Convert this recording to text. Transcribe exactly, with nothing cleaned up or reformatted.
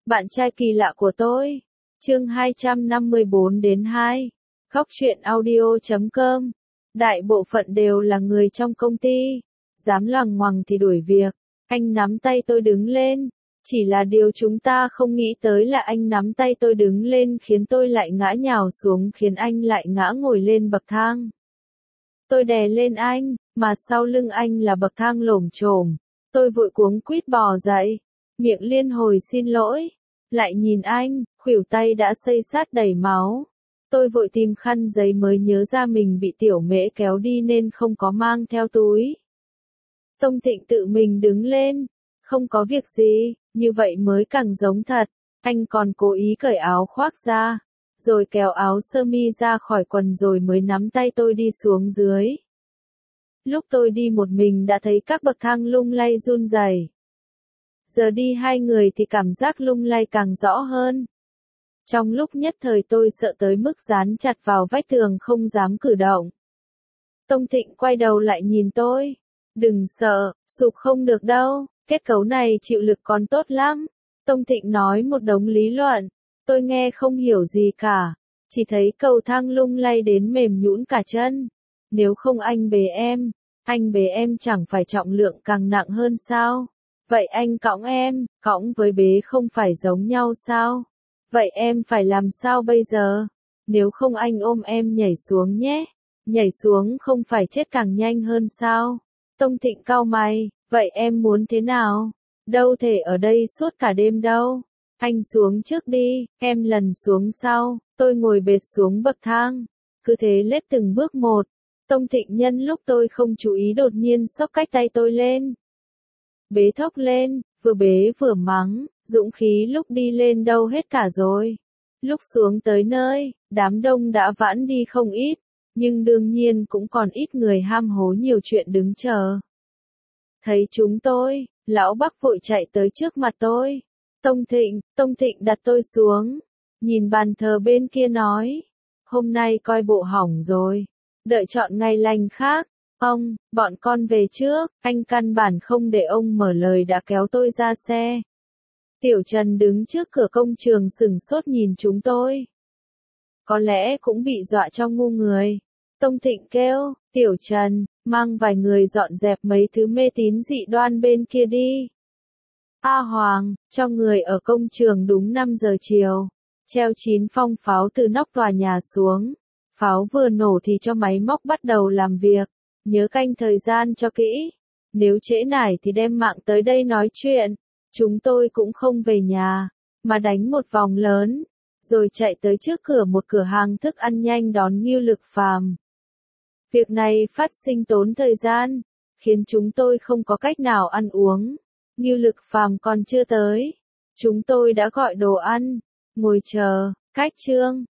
Bạn trai kỳ lạ của tôi. Chương hai trăm năm mươi bốn đến hai. Khóc chuyện audio chấm com. Đại bộ phận đều là người trong công ty. Dám loằng ngoằng thì đuổi việc. Anh nắm tay tôi đứng lên. Chỉ là điều chúng ta không nghĩ tới là anh nắm tay tôi đứng lên khiến tôi lại ngã nhào xuống, khiến anh lại ngã ngồi lên bậc thang. Tôi đè lên anh, mà sau lưng anh là bậc thang lổm chổm. Tôi vội cuống quýt bò dậy, miệng liên hồi xin lỗi. Lại nhìn anh, khuỷu tay đã xây sát đầy máu. Tôi vội tìm khăn giấy mới nhớ ra mình bị tiểu mễ kéo đi nên không có mang theo túi. Tông Thịnh tự mình đứng lên. Không có việc gì, như vậy mới càng giống thật. Anh còn cố ý cởi áo khoác ra, rồi kéo áo sơ mi ra khỏi quần rồi mới nắm tay tôi đi xuống dưới. Lúc tôi đi một mình đã thấy các bậc thang lung lay run rẩy. Giờ đi hai người thì cảm giác lung lay càng rõ hơn. Trong lúc nhất thời tôi sợ tới mức dán chặt vào vách tường không dám cử động. Tông Thịnh quay đầu lại nhìn tôi. Đừng sợ, sụp không được đâu, kết cấu này chịu lực còn tốt lắm. Tông Thịnh nói một đống lý luận. Tôi nghe không hiểu gì cả. Chỉ thấy cầu thang lung lay đến mềm nhũn cả chân. Nếu không anh bế em, anh bế em chẳng phải trọng lượng càng nặng hơn sao? Vậy anh cõng em, cõng với bế không phải giống nhau sao? Vậy em phải làm sao bây giờ? Nếu không anh ôm em nhảy xuống nhé. Nhảy xuống không phải chết càng nhanh hơn sao? Tông Thịnh cau mày, vậy em muốn thế nào? Đâu thể ở đây suốt cả đêm đâu. Anh xuống trước đi, em lần xuống sau. Tôi ngồi bệt xuống bậc thang. Cứ thế lết từng bước một. Tông Thịnh nhân lúc tôi không chú ý đột nhiên xốc cách tay tôi lên. Bế thốc lên, vừa bế vừa mắng, dũng khí lúc đi lên đâu hết cả rồi. Lúc xuống tới nơi, đám đông đã vãn đi không ít, nhưng đương nhiên cũng còn ít người ham hố nhiều chuyện đứng chờ. Thấy chúng tôi, lão Bắc vội chạy tới trước mặt tôi. Tông Thịnh, Tông Thịnh đặt tôi xuống, nhìn bàn thờ bên kia nói, hôm nay coi bộ hỏng rồi, đợi chọn ngày lành khác. Ông, bọn con về trước, anh căn bản không để ông mở lời đã kéo tôi ra xe. Tiểu Trần đứng trước cửa công trường sửng sốt nhìn chúng tôi. Có lẽ cũng bị dọa cho ngu người. Tông Thịnh kêu, Tiểu Trần, mang vài người dọn dẹp mấy thứ mê tín dị đoan bên kia đi. A Hoàng, cho người ở công trường đúng năm giờ chiều. Treo chín phong pháo từ nóc tòa nhà xuống. Pháo vừa nổ thì cho máy móc bắt đầu làm việc. Nhớ canh thời gian cho kỹ. Nếu trễ nải thì đem mạng tới đây nói chuyện. Chúng tôi cũng không về nhà, mà đánh một vòng lớn, rồi chạy tới trước cửa một cửa hàng thức ăn nhanh đón Ngưu Lực Phàm. Việc này phát sinh tốn thời gian, khiến chúng tôi không có cách nào ăn uống. Ngưu Lực Phàm còn chưa tới. Chúng tôi đã gọi đồ ăn, ngồi chờ, cách chương.